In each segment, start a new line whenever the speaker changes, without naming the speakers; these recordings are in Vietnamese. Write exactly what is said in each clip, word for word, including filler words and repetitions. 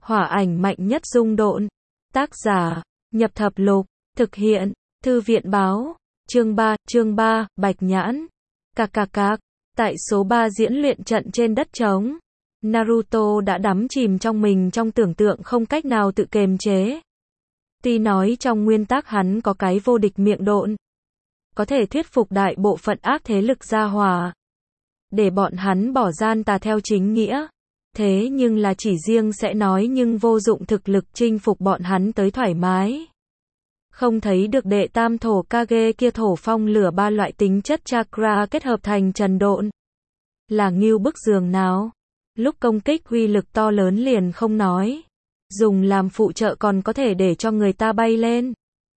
Hỏa ảnh mạnh nhất dung độn. Tác giả, Nhập Thập Lục, thực hiện, Thư viện báo, chương ba, chương ba, Bạch Nhãn. Cạc cạc cạc, tại số ba diễn luyện trận trên đất trống, Naruto đã đắm chìm trong mình trong tưởng tượng không cách nào tự kiềm chế. Tuy nói trong nguyên tắc hắn có cái vô địch miệng độn, có thể thuyết phục đại bộ phận ác thế lực gia hòa, để bọn hắn bỏ gian tà theo chính nghĩa. Thế nhưng là chỉ riêng sẽ nói nhưng vô dụng thực lực chinh phục bọn hắn tới thoải mái. Không thấy được đệ tam thổ Kage kia thổ phong lửa ba loại tính chất chakra kết hợp thành trần độn. Là ngưu bức giường nào. Lúc công kích uy lực to lớn liền không nói. Dùng làm phụ trợ còn có thể để cho người ta bay lên.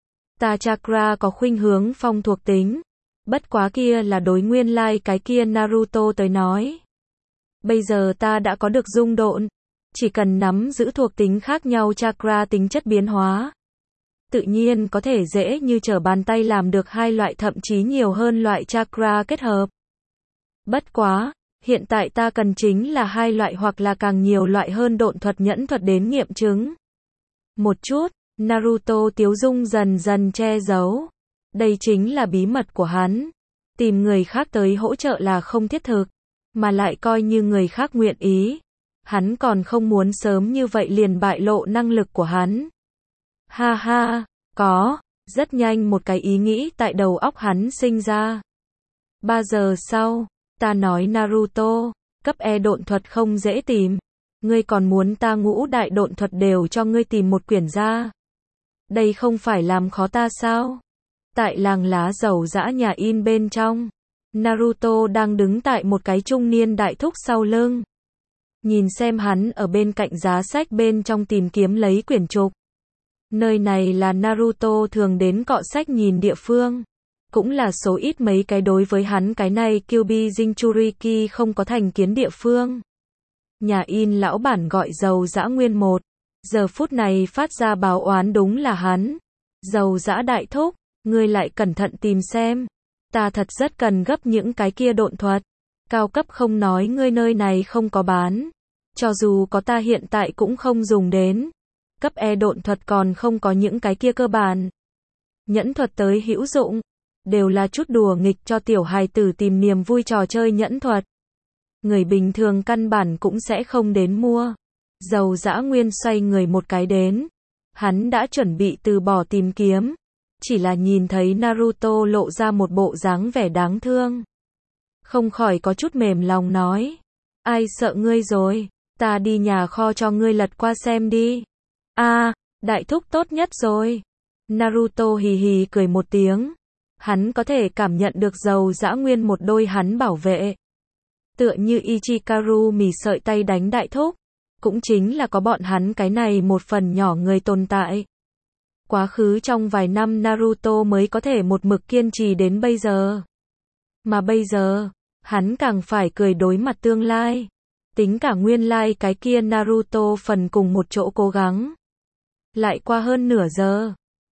Ta chakra có khuynh hướng phong thuộc tính. Bất quá kia là đối nguyên lai like cái kia Naruto tới nói. Bây giờ ta đã có được dung độn. Chỉ cần nắm giữ thuộc tính khác nhau chakra tính chất biến hóa. Tự nhiên có thể dễ như trở bàn tay làm được hai loại thậm chí nhiều hơn loại chakra kết hợp. Bất quá, hiện tại ta cần chính là hai loại hoặc là càng nhiều loại hơn độn thuật nhẫn thuật đến nghiệm chứng. Một chút, Naruto tiếu dung dần dần che giấu. Đây chính là bí mật của hắn. Tìm người khác tới hỗ trợ là không thiết thực, mà lại coi như người khác nguyện ý. Hắn còn không muốn sớm như vậy liền bại lộ năng lực của hắn. Ha ha, có, rất nhanh một cái ý nghĩ tại đầu óc hắn sinh ra. Ba giờ sau, ta nói Naruto, cấp E độn thuật không dễ tìm. Ngươi còn muốn ta ngũ đại độn thuật đều cho ngươi tìm một quyển ra. Đây không phải làm khó ta sao? Tại làng lá dầu dã nhà in bên trong, Naruto đang đứng tại một cái trung niên đại thúc sau lưng. Nhìn xem hắn ở bên cạnh giá sách bên trong tìm kiếm lấy quyển trục. Nơi này là Naruto thường đến cọ sách nhìn địa phương. Cũng là số ít mấy cái đối với hắn cái này Kyuubi Jinchuriki không có thành kiến địa phương. Nhà in lão bản gọi dầu dã nguyên một. Giờ phút này phát ra báo oán đúng là hắn. Dầu dã đại thúc, ngươi lại cẩn thận tìm xem. Ta thật rất cần gấp những cái kia độn thuật. Cao cấp không nói ngươi nơi này không có bán. Cho dù có ta hiện tại cũng không dùng đến. Cấp E độn thuật còn không có những cái kia cơ bản. Nhẫn thuật tới hữu dụng. Đều là chút đùa nghịch cho tiểu hài tử tìm niềm vui trò chơi nhẫn thuật. Người bình thường căn bản cũng sẽ không đến mua. Dầu dã nguyên xoay người một cái đến. Hắn đã chuẩn bị từ bỏ tìm kiếm. Chỉ là nhìn thấy Naruto lộ ra một bộ dáng vẻ đáng thương. Không khỏi có chút mềm lòng nói. Ai sợ ngươi rồi, ta đi nhà kho cho ngươi lật qua xem đi. A, à, đại thúc tốt nhất rồi. Naruto hì hì cười một tiếng. Hắn có thể cảm nhận được dầu dã nguyên một đôi hắn bảo vệ. Tựa như Ichikaru mì sợi tay đánh đại thúc. Cũng chính là có bọn hắn cái này một phần nhỏ người tồn tại. Quá khứ trong vài năm Naruto mới có thể một mực kiên trì đến bây giờ. Mà bây giờ, hắn càng phải cười đối mặt tương lai. Tính cả nguyên lai cái kia Naruto phần cùng một chỗ cố gắng. Lại qua hơn nửa giờ,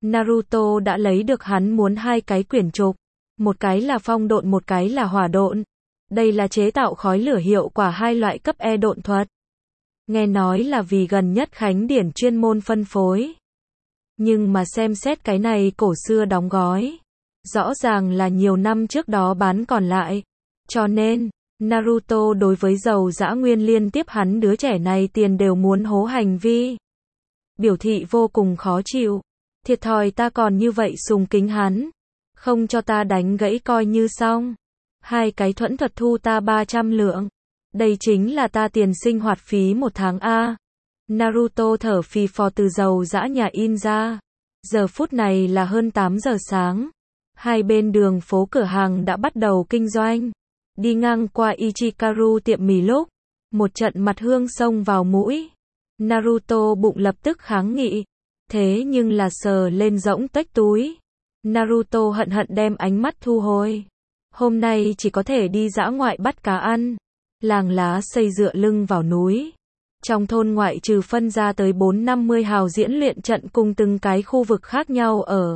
Naruto đã lấy được hắn muốn hai cái quyển trục. Một cái là phong độn một cái là hỏa độn. Đây là chế tạo khói lửa hiệu quả hai loại cấp E độn thuật. Nghe nói là vì gần nhất Khánh Điển chuyên môn phân phối. Nhưng mà xem xét cái này cổ xưa đóng gói. Rõ ràng là nhiều năm trước đó bán còn lại. Cho nên, Naruto đối với dầu dã nguyên liên tiếp hắn đứa trẻ này tiền đều muốn hố hành vi. Biểu thị vô cùng khó chịu. Thiệt thòi ta còn như vậy sùng kính hắn. Không cho ta đánh gãy coi như xong. Hai cái thuẫn thuật thu ta ba trăm lượng. Đây chính là ta tiền sinh hoạt phí một tháng A. Naruto thở phì phò từ dầu dã nhà in ra. Giờ phút này là hơn tám giờ sáng. Hai bên đường phố cửa hàng đã bắt đầu kinh doanh. Đi ngang qua Ichikaru tiệm mì lúc. Một trận mặt hương xông vào mũi. Naruto bụng lập tức kháng nghị. Thế nhưng là sờ lên rỗng tuếch túi. Naruto hận hận đem ánh mắt thu hồi. Hôm nay chỉ có thể đi dã ngoại bắt cá ăn. Làng lá xây dựa lưng vào núi. Trong thôn ngoại trừ phân ra tới bốn năm mươi hào diễn luyện trận cùng từng cái khu vực khác nhau ở.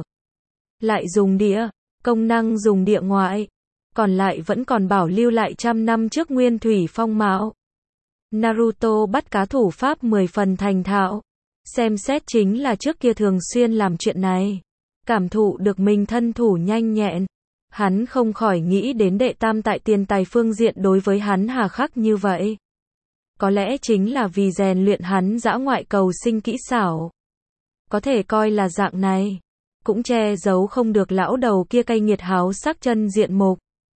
Lại dùng địa, công năng dùng địa ngoại. Còn lại vẫn còn bảo lưu lại trăm năm trước nguyên thủy phong mạo. Naruto bắt cá thủ pháp mười phần thành thạo. Xem xét chính là trước kia thường xuyên làm chuyện này. Cảm thụ được mình thân thủ nhanh nhẹn. Hắn không khỏi nghĩ đến đệ tam tại tiền tài phương diện đối với hắn hà khắc như vậy. Có lẽ chính là vì rèn luyện hắn dã ngoại cầu sinh kỹ xảo. Có thể coi là dạng này. Cũng che giấu không được lão đầu kia cay nghiệt háo sắc chân diện mục.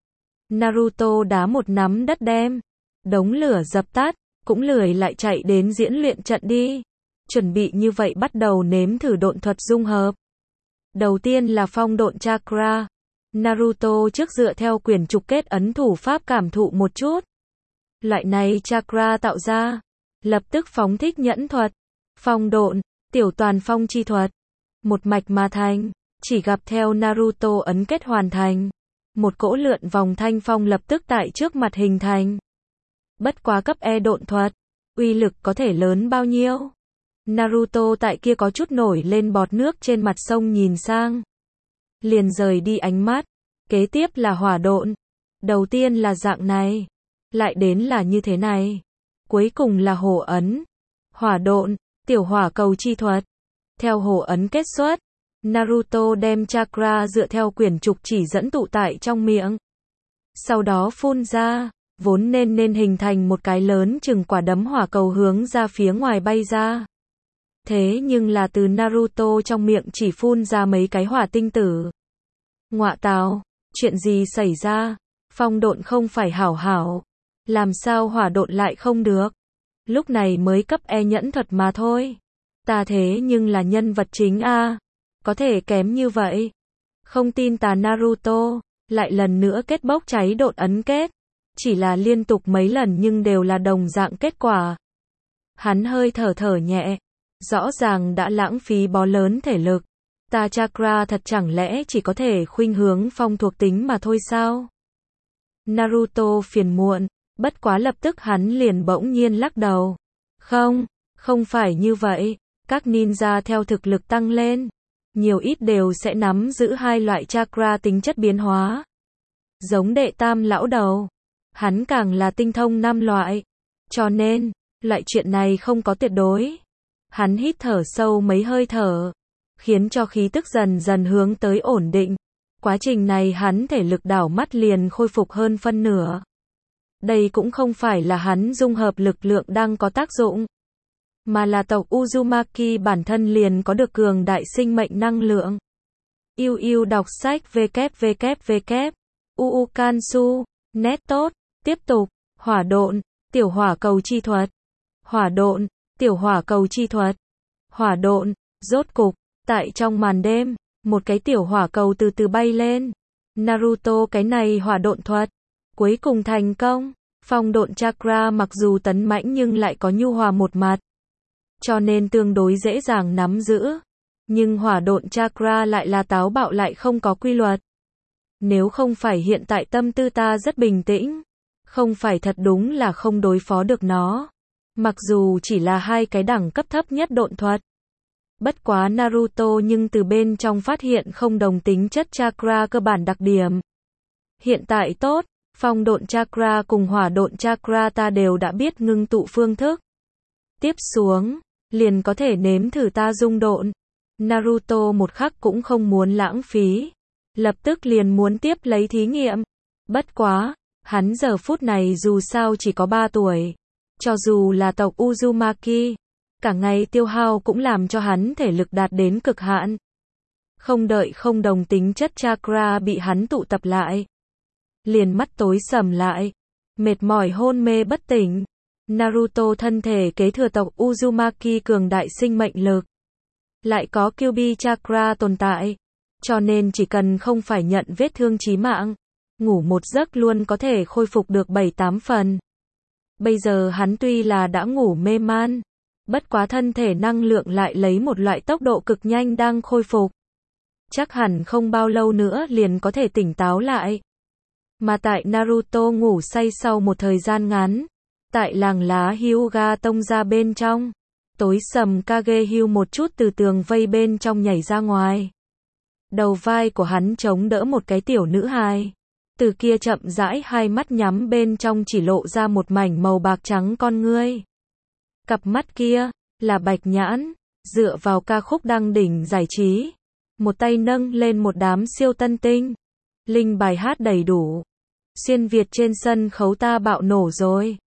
Naruto đá một nắm đất đem. Đống lửa dập tắt. Cũng lười lại chạy đến diễn luyện trận đi. Chuẩn bị như vậy bắt đầu nếm thử độn thuật dung hợp. Đầu tiên là phong độn chakra. Naruto trước dựa theo quyển trục kết ấn thủ pháp cảm thụ một chút. Loại này chakra tạo ra. Lập tức phóng thích nhẫn thuật. Phong độn, tiểu toàn phong chi thuật. Một mạch mà thành. Chỉ gặp theo Naruto ấn kết hoàn thành. Một cỗ lượn vòng thanh phong lập tức tại trước mặt hình thành. Bất quá cấp E độn thuật. Uy lực có thể lớn bao nhiêu? Naruto tại kia có chút nổi lên bọt nước trên mặt sông nhìn sang. Liền rời đi ánh mắt. Kế tiếp là hỏa độn. Đầu tiên là dạng này. Lại đến là như thế này. Cuối cùng là hổ ấn. Hỏa độn, tiểu hỏa cầu chi thuật. Theo hổ ấn kết xuất. Naruto đem chakra dựa theo quyển trục chỉ dẫn tụ tại trong miệng. Sau đó phun ra. Vốn nên nên hình thành một cái lớn chừng quả đấm hỏa cầu hướng ra phía ngoài bay ra. Thế nhưng là từ Naruto trong miệng chỉ phun ra mấy cái hỏa tinh tử. Ngọa tào, chuyện gì xảy ra? Phong độn không phải hảo hảo. Làm sao hỏa độn lại không được? Lúc này mới cấp E nhẫn thuật mà thôi. Ta thế nhưng là nhân vật chính a, có thể kém như vậy? Không tin ta Naruto, lại lần nữa kết bốc cháy độn ấn kết. Chỉ là liên tục mấy lần nhưng đều là đồng dạng kết quả. Hắn hơi thở thở nhẹ. Rõ ràng đã lãng phí bó lớn thể lực. Ta chakra thật chẳng lẽ chỉ có thể khuynh hướng phong thuộc tính mà thôi sao? Naruto phiền muộn. Bất quá lập tức hắn liền bỗng nhiên lắc đầu. Không, không phải như vậy. Các ninja theo thực lực tăng lên. Nhiều ít đều sẽ nắm giữ hai loại chakra tính chất biến hóa. Giống đệ tam lão đầu. Hắn càng là tinh thông năm loại. Cho nên, loại chuyện này không có tuyệt đối. Hắn hít thở sâu mấy hơi thở. Khiến cho khí tức dần dần hướng tới ổn định. Quá trình này hắn thể lực đảo mắt liền khôi phục hơn phân nửa. Đây cũng không phải là hắn dung hợp lực lượng đang có tác dụng. Mà là tộc Uzumaki bản thân liền có được cường đại sinh mệnh năng lượng. Yêu yêu đọc sách www. Uukansu, net tốt. Tiếp tục, hỏa độn, tiểu hỏa cầu chi thuật. Hỏa độn, tiểu hỏa cầu chi thuật. Hỏa độn, rốt cục, tại trong màn đêm, một cái tiểu hỏa cầu từ từ bay lên. Naruto cái này hỏa độn thuật, cuối cùng thành công. Phong độn chakra mặc dù tấn mãnh nhưng lại có nhu hòa một mặt. Cho nên tương đối dễ dàng nắm giữ. Nhưng hỏa độn chakra lại là táo bạo lại không có quy luật. Nếu không phải hiện tại tâm tư ta rất bình tĩnh. Không phải thật đúng là không đối phó được nó. Mặc dù chỉ là hai cái đẳng cấp thấp nhất độn thuật. Bất quá Naruto nhưng từ bên trong phát hiện không đồng tính chất chakra cơ bản đặc điểm. Hiện tại tốt, phong độn chakra cùng hỏa độn chakra ta đều đã biết ngưng tụ phương thức. Tiếp xuống, liền có thể nếm thử ta dung độn. Naruto một khắc cũng không muốn lãng phí. Lập tức liền muốn tiếp lấy thí nghiệm. Bất quá, hắn giờ phút này dù sao chỉ có ba tuổi. Cho dù là tộc Uzumaki, cả ngày tiêu hao cũng làm cho hắn thể lực đạt đến cực hạn. Không đợi không đồng tính chất chakra bị hắn tụ tập lại. Liền mắt tối sầm lại. Mệt mỏi hôn mê bất tỉnh. Naruto thân thể kế thừa tộc Uzumaki cường đại sinh mệnh lực. Lại có Kyuubi chakra tồn tại. Cho nên chỉ cần không phải nhận vết thương chí mạng. Ngủ một giấc luôn có thể khôi phục được bảy tám phần. Bây giờ hắn tuy là đã ngủ mê man. Bất quá thân thể năng lượng lại lấy một loại tốc độ cực nhanh đang khôi phục. Chắc hẳn không bao lâu nữa liền có thể tỉnh táo lại. Mà tại Naruto ngủ say sau một thời gian ngắn. Tại làng lá Hyuga tông ra bên trong. Tối sầm Kagehyu một chút từ tường vây bên trong nhảy ra ngoài. Đầu vai của hắn chống đỡ một cái tiểu nữ hài. Từ kia chậm rãi hai mắt nhắm bên trong chỉ lộ ra một mảnh màu bạc trắng con ngươi. Cặp mắt kia, là Bạch Nhãn, dựa vào ca khúc đăng đỉnh giải trí. Một tay nâng lên một đám siêu tân tinh. Linh bài hát đầy đủ. Xuyên Việt trên sân khấu ta bạo nổ rồi.